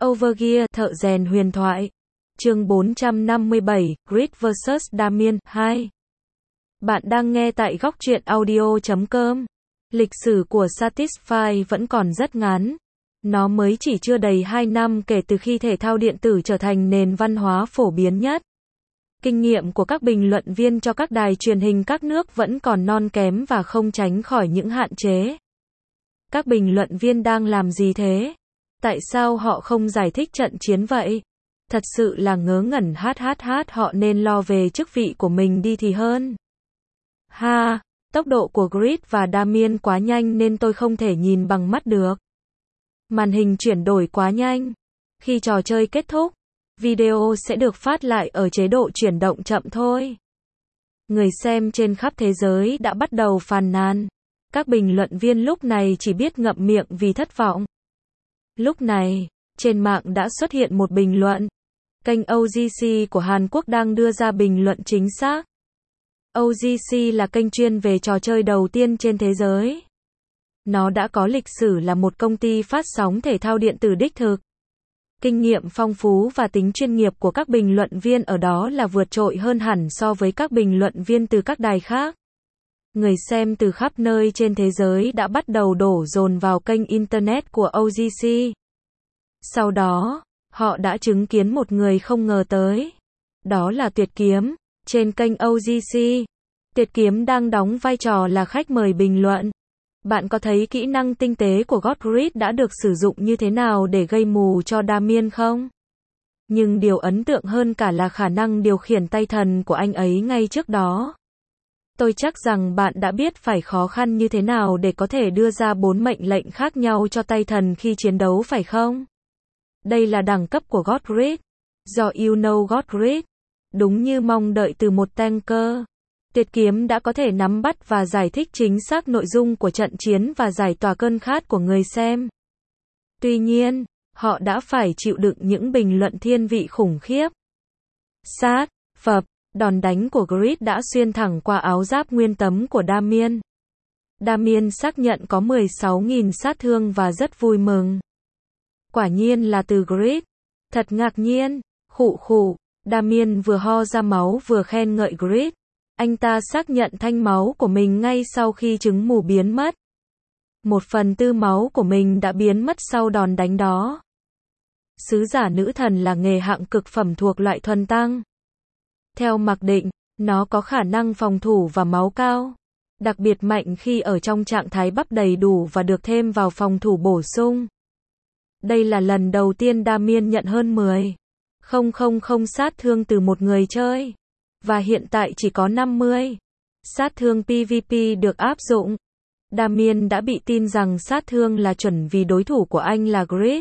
Overgear, thợ rèn huyền thoại. Chương 457, Grid vs Damien 2. Bạn đang nghe tại góc truyện audio.com. Lịch sử của Satisfy vẫn còn rất ngắn. Nó mới chỉ chưa đầy 2 năm kể từ khi thể thao điện tử trở thành nền văn hóa phổ biến nhất. Kinh nghiệm của các bình luận viên cho các đài truyền hình các nước vẫn còn non kém và không tránh khỏi những hạn chế. Các bình luận viên đang làm gì thế? Tại sao họ không giải thích trận chiến vậy? Thật sự là ngớ ngẩn, họ nên lo về chức vị của mình đi thì hơn. Tốc độ của Grid và Damien quá nhanh nên tôi không thể nhìn bằng mắt được. Màn hình chuyển đổi quá nhanh. Khi trò chơi kết thúc, video sẽ được phát lại ở chế độ chuyển động chậm thôi. Người xem trên khắp thế giới đã bắt đầu phàn nàn. Các bình luận viên lúc này chỉ biết ngậm miệng vì thất vọng. Lúc này, trên mạng đã xuất hiện một bình luận. Kênh OGC của Hàn Quốc đang đưa ra bình luận chính xác. OGC là kênh chuyên về trò chơi đầu tiên trên thế giới. Nó đã có lịch sử là một công ty phát sóng thể thao điện tử đích thực. Kinh nghiệm phong phú và tính chuyên nghiệp của các bình luận viên ở đó là vượt trội hơn hẳn so với các bình luận viên từ các đài khác. Người xem từ khắp nơi trên thế giới đã bắt đầu đổ dồn vào kênh Internet của OGC. Sau đó, họ đã chứng kiến một người không ngờ tới. Đó là Tuyệt Kiếm, trên kênh OGC. Tuyệt Kiếm đang đóng vai trò là khách mời bình luận. Bạn có thấy kỹ năng tinh tế của Grid đã được sử dụng như thế nào để gây mù cho Damien không? Nhưng điều ấn tượng hơn cả là khả năng điều khiển tay thần của anh ấy ngay trước đó. Tôi chắc rằng bạn đã biết phải khó khăn như thế nào để có thể đưa ra 4 mệnh lệnh khác nhau cho tay thần khi chiến đấu phải không? Đây là đẳng cấp của Grid. Do you know Grid. Đúng như mong đợi từ một tanker. Tuyệt Kiếm đã có thể nắm bắt và giải thích chính xác nội dung của trận chiến và giải tỏa cơn khát của người xem. Tuy nhiên, họ đã phải chịu đựng những bình luận thiên vị khủng khiếp. Đòn đánh của Grid đã xuyên thẳng qua áo giáp nguyên tấm của Damien. Damien xác nhận có 16.000 sát thương và rất vui mừng. Quả nhiên là từ Grid. Thật ngạc nhiên. Damien vừa ho ra máu vừa khen ngợi Grid. Anh ta xác nhận thanh máu của mình ngay sau khi chứng mù biến mất. 1/4 máu của mình đã biến mất sau đòn đánh đó. Sứ giả nữ thần là nghề hạng cực phẩm thuộc loại thuần tăng. Theo mặc định, nó có khả năng phòng thủ và máu cao. Đặc biệt mạnh khi ở trong trạng thái bắp đầy đủ và được thêm vào phòng thủ bổ sung. Đây là lần đầu tiên Damien nhận hơn 10,000 sát thương từ một người chơi. Và hiện tại chỉ có 50 sát thương PvP được áp dụng. Damien đã bị tin rằng sát thương là chuẩn vì đối thủ của anh là Grid.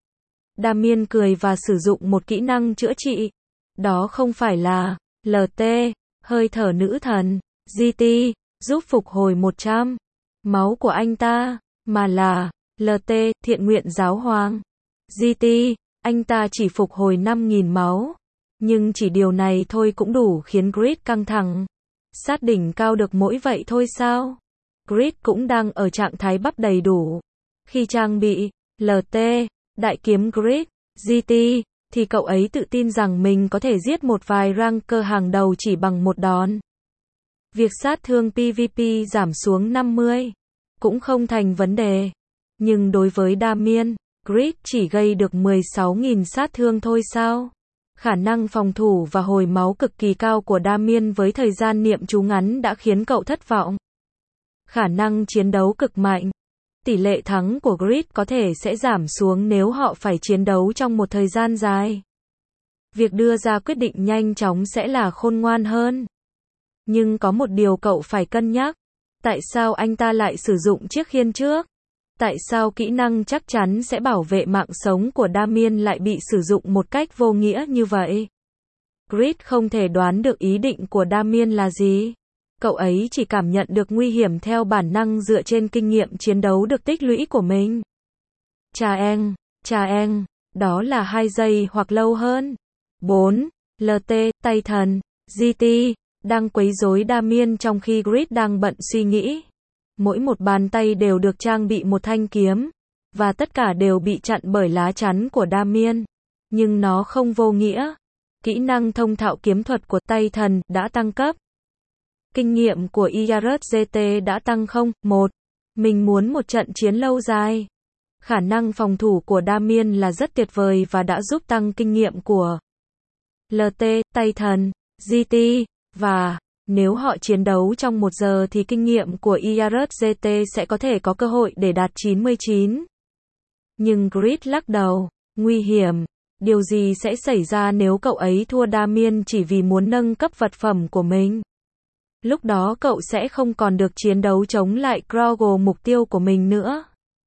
Damien cười và sử dụng một kỹ năng chữa trị. Đó không phải là LT, hơi thở nữ thần, GT, giúp phục hồi 100 máu của anh ta, mà là LT, thiện nguyện giáo hoàng. GT, anh ta chỉ phục hồi 5.000 máu. Nhưng chỉ điều này thôi cũng đủ khiến Grid căng thẳng. Sát đỉnh cao được mỗi vậy thôi sao? Grid cũng đang ở trạng thái bắp đầy đủ. Khi trang bị LT, đại kiếm Grid, GT, thì cậu ấy tự tin rằng mình có thể giết một vài ranker hàng đầu chỉ bằng một đòn. Việc sát thương PvP giảm xuống 50 cũng không thành vấn đề. Nhưng đối với Damien, Grid chỉ gây được 16.000 sát thương thôi sao? Khả năng phòng thủ và hồi máu cực kỳ cao của Damien với thời gian niệm chú ngắn đã khiến cậu thất vọng. Khả năng chiến đấu cực mạnh. Tỷ lệ thắng của Grid có thể sẽ giảm xuống nếu họ phải chiến đấu trong một thời gian dài. Việc đưa ra quyết định nhanh chóng sẽ là khôn ngoan hơn. Nhưng có một điều cậu phải cân nhắc. Tại sao anh ta lại sử dụng chiếc khiên trước? Tại sao kỹ năng chắc chắn sẽ bảo vệ mạng sống của Damien lại bị sử dụng một cách vô nghĩa như vậy? Grid không thể đoán được ý định của Damien là gì. Cậu ấy chỉ cảm nhận được nguy hiểm theo bản năng dựa trên kinh nghiệm chiến đấu được tích lũy của mình. Chà eng, đó là 2 giây hoặc lâu hơn. 4. LT, tay thần, GT, đang quấy rối Damien trong khi Grid đang bận suy nghĩ. Mỗi một bàn tay đều được trang bị một thanh kiếm. và tất cả đều bị chặn bởi lá chắn của Damien. Nhưng nó không vô nghĩa. Kỹ năng thông thạo kiếm thuật của tay thần đã tăng cấp. Kinh nghiệm của IRGT đã tăng 1. Mình muốn một trận chiến lâu dài. Khả năng phòng thủ của Damien là rất tuyệt vời và đã giúp tăng kinh nghiệm của LT, tay thần, GT, và nếu họ chiến đấu trong 1 giờ thì kinh nghiệm của IRGT sẽ có thể có cơ hội để đạt 99. Nhưng Grid lắc đầu, nguy hiểm. Điều gì sẽ xảy ra nếu cậu ấy thua Damien chỉ vì muốn nâng cấp vật phẩm của mình? Lúc đó cậu sẽ không còn được chiến đấu chống lại Kroggle, mục tiêu của mình nữa.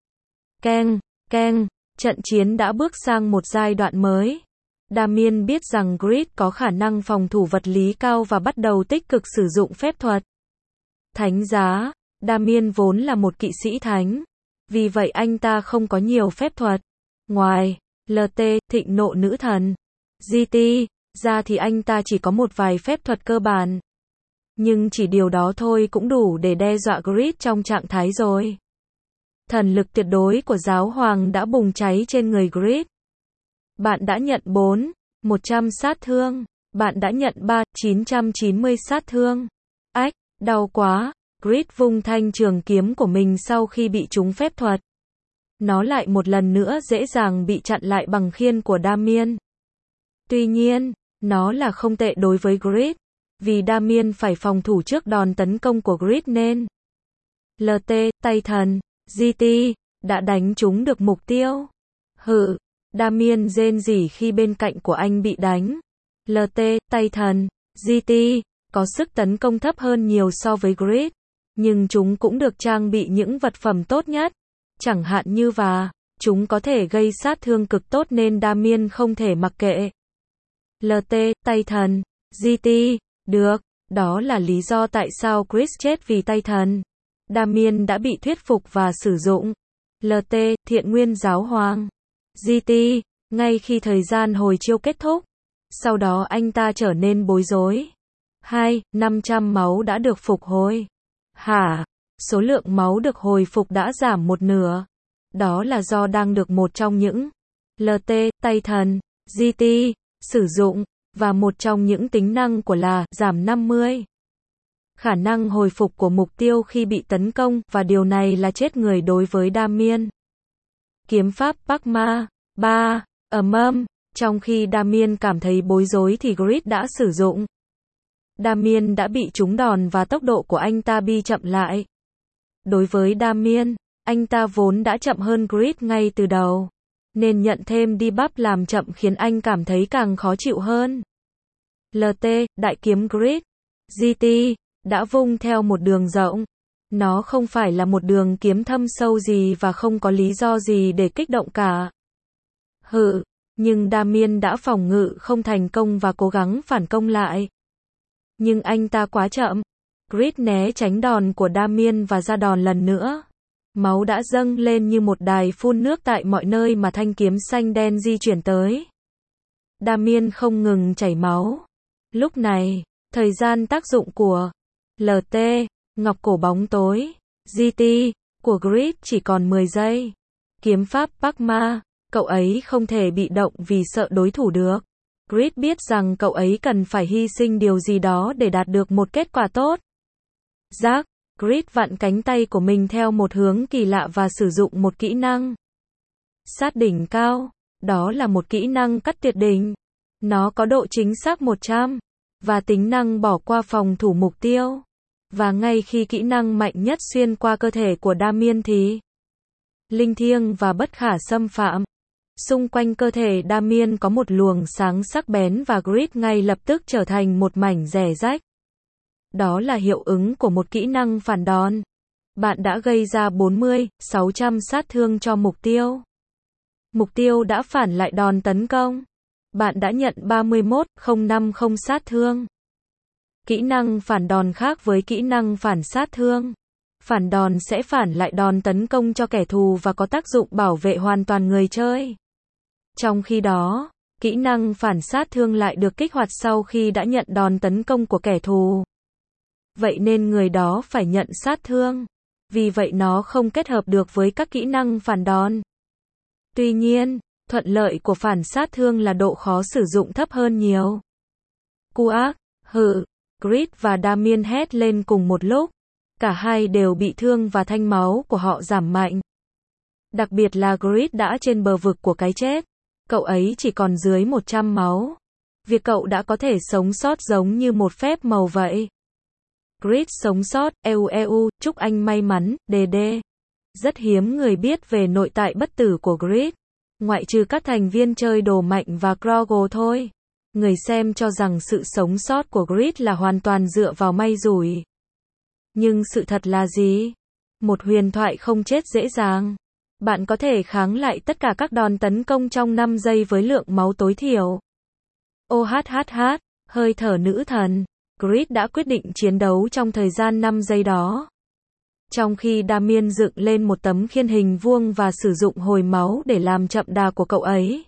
Keng, keng, trận chiến đã bước sang một giai đoạn mới. Damien biết rằng Grid có khả năng phòng thủ vật lý cao và bắt đầu tích cực sử dụng phép thuật. Thánh giá, Damien vốn là một kỵ sĩ thánh. Vì vậy anh ta không có nhiều phép thuật. Ngoài LT, thịnh nộ nữ thần, GT, ra thì anh ta chỉ có một vài phép thuật cơ bản. Nhưng chỉ điều đó thôi cũng đủ để đe dọa Grid trong trạng thái rồi. Thần lực tuyệt đối của giáo hoàng đã bùng cháy trên người Grid. Bạn đã nhận 100 sát thương. Bạn đã nhận 990 sát thương. Ách, đau quá. Grid vung thanh trường kiếm của mình sau khi bị trúng phép thuật. Nó lại một lần nữa dễ dàng bị chặn lại bằng khiên của Damien. Tuy nhiên, nó là không tệ đối với Grid. Vì Damien phải phòng thủ trước đòn tấn công của Grid nên LT, tay thần, GT, đã đánh trúng được mục tiêu. Hự, Damien rên rỉ khi bên cạnh của anh bị đánh. LT, tay thần, GT, có sức tấn công thấp hơn nhiều so với Grid. Nhưng chúng cũng được trang bị những vật phẩm tốt nhất. Chẳng hạn như chúng có thể gây sát thương cực tốt nên Damien không thể mặc kệ. LT, tay thần, GT, được, đó là lý do tại sao Chris chết vì tay thần. Damien đã bị thuyết phục và sử dụng LT, thiện nguyên giáo hoàng, GT, ngay khi thời gian hồi chiêu kết thúc. Sau đó anh ta trở nên bối rối. 500 máu đã được phục hồi. Hả? Số lượng máu được hồi phục đã giảm 1/2. Đó là do đang được một trong những LT, tay thần, GT, sử dụng, và một trong những tính năng của là giảm 50. Khả năng hồi phục của mục tiêu khi bị tấn công, và điều này là chết người đối với Damien. Kiếm pháp Pakma 3. Trong khi Damien cảm thấy bối rối thì Grid đã sử dụng. Damien đã bị trúng đòn và tốc độ của anh ta bị chậm lại. Đối với Damien, anh ta vốn đã chậm hơn Grid ngay từ đầu. Nên nhận thêm debuff làm chậm khiến anh cảm thấy càng khó chịu hơn. LT, đại kiếm Grid, GT, đã vung theo một đường rộng. Nó không phải là một đường kiếm thâm sâu gì và không có lý do gì để kích động cả. Hự, nhưng Damien đã phòng ngự không thành công và cố gắng phản công lại. Nhưng anh ta quá chậm. Grid né tránh đòn của Damien và ra đòn lần nữa. Máu đã dâng lên như một đài phun nước tại mọi nơi mà thanh kiếm xanh đen di chuyển tới. Damien không ngừng chảy máu. Lúc này, thời gian tác dụng của LT, ngọc cổ bóng tối, GT, của Grid chỉ còn 10 giây. Kiếm pháp Pakma, cậu ấy không thể bị động vì sợ đối thủ được. Grid biết rằng cậu ấy cần phải hy sinh điều gì đó để đạt được một kết quả tốt. Giác, Grid vặn cánh tay của mình theo một hướng kỳ lạ và sử dụng một kỹ năng sát đỉnh cao. Đó là một kỹ năng cắt tuyệt đỉnh. Nó có độ chính xác 100 và tính năng bỏ qua phòng thủ mục tiêu. Và ngay khi kỹ năng mạnh nhất xuyên qua cơ thể của Damien thì linh thiêng và bất khả xâm phạm. Xung quanh cơ thể Damien có một luồng sáng sắc bén và Grid ngay lập tức trở thành một mảnh rẻ rách. Đó là hiệu ứng của một kỹ năng phản đòn. Bạn đã gây ra 600 sát thương cho mục tiêu. Mục tiêu đã phản lại đòn tấn công. Bạn đã nhận 31050 sát thương. Kỹ năng phản đòn khác với kỹ năng phản sát thương. Phản đòn sẽ phản lại đòn tấn công cho kẻ thù và có tác dụng bảo vệ hoàn toàn người chơi. Trong khi đó, kỹ năng phản sát thương lại được kích hoạt sau khi đã nhận đòn tấn công của kẻ thù. Vậy nên người đó phải nhận sát thương. Vì vậy nó không kết hợp được với các kỹ năng phản đòn. Tuy nhiên, thuận lợi của phản sát thương là độ khó sử dụng thấp hơn nhiều. Cuác, hự, Grid và Damien hét lên cùng một lúc. Cả hai đều bị thương và thanh máu của họ giảm mạnh. Đặc biệt là Grid đã trên bờ vực của cái chết. Cậu ấy chỉ còn dưới 100 máu. Việc cậu đã có thể sống sót giống như một phép màu vậy. Grid sống sót, chúc anh may mắn, DD. Rất hiếm người biết về nội tại bất tử của Grid. Ngoại trừ các thành viên chơi đồ mạnh và Kroggle thôi. Người xem cho rằng sự sống sót của Grid là hoàn toàn dựa vào may rủi. Nhưng sự thật là gì? Một huyền thoại không chết dễ dàng. Bạn có thể kháng lại tất cả các đòn tấn công trong 5 giây với lượng máu tối thiểu. OHHH, hơi thở nữ thần. Grid đã quyết định chiến đấu trong thời gian 5 giây đó. Trong khi Damien dựng lên một tấm khiên hình vuông và sử dụng hồi máu để làm chậm đà của cậu ấy.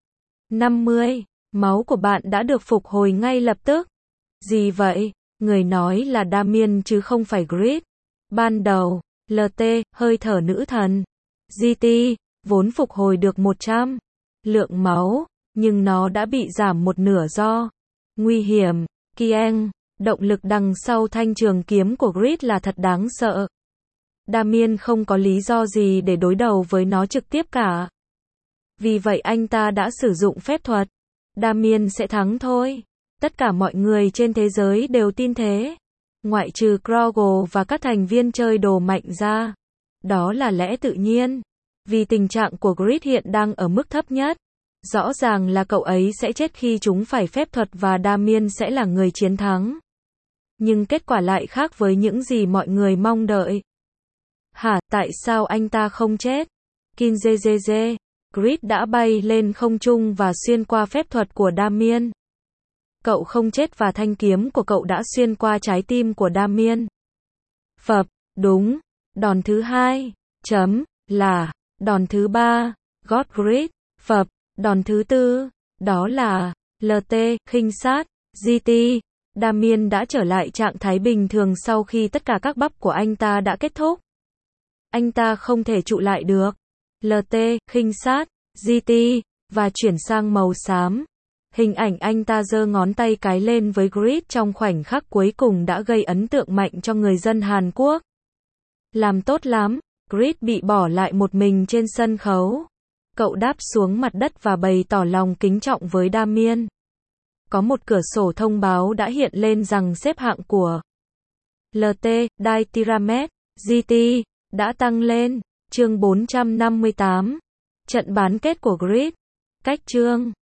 50. Máu của bạn đã được phục hồi ngay lập tức. Gì vậy? Người nói là Damien chứ không phải Grid. Ban đầu, LT, hơi thở nữ thần. GT, vốn phục hồi được 100 lượng máu, nhưng nó đã bị giảm một nửa do nguy hiểm. Kieng, động lực đằng sau thanh trường kiếm của Grid là thật đáng sợ. Damien không có lý do gì để đối đầu với nó trực tiếp cả. Vì vậy anh ta đã sử dụng phép thuật. Damien sẽ thắng thôi. Tất cả mọi người trên thế giới đều tin thế. Ngoại trừ Kroggle và các thành viên chơi đồ mạnh ra. Đó là lẽ tự nhiên. Vì tình trạng của Grid hiện đang ở mức thấp nhất. Rõ ràng là cậu ấy sẽ chết khi chúng phải phép thuật và Damien sẽ là người chiến thắng. Nhưng kết quả lại khác với những gì mọi người mong đợi. Hả, tại sao anh ta không chết? Kinzezeze. Grid đã bay lên không trung và xuyên qua phép thuật của Damien. Cậu không chết và thanh kiếm của cậu đã xuyên qua trái tim của Damien. Phập, đúng. Đòn thứ hai, là, đòn thứ ba, God Grid, phập, đòn thứ tư, đó là, LT, khinh sát, GT. Damien đã trở lại trạng thái bình thường sau khi tất cả các bắp của anh ta đã kết thúc. Anh ta không thể trụ lại được. LT, khinh sát, GT, và chuyển sang màu xám. Hình ảnh anh ta giơ ngón tay cái lên với Grid trong khoảnh khắc cuối cùng đã gây ấn tượng mạnh cho người dân Hàn Quốc. Làm tốt lắm, Grid bị bỏ lại một mình trên sân khấu. Cậu đáp xuống mặt đất và bày tỏ lòng kính trọng với Damien. Có một cửa sổ thông báo đã hiện lên rằng xếp hạng của LT, Dai Tiramet, GT, đã tăng lên. Chương 458. Trận bán kết của Grid. Cách chương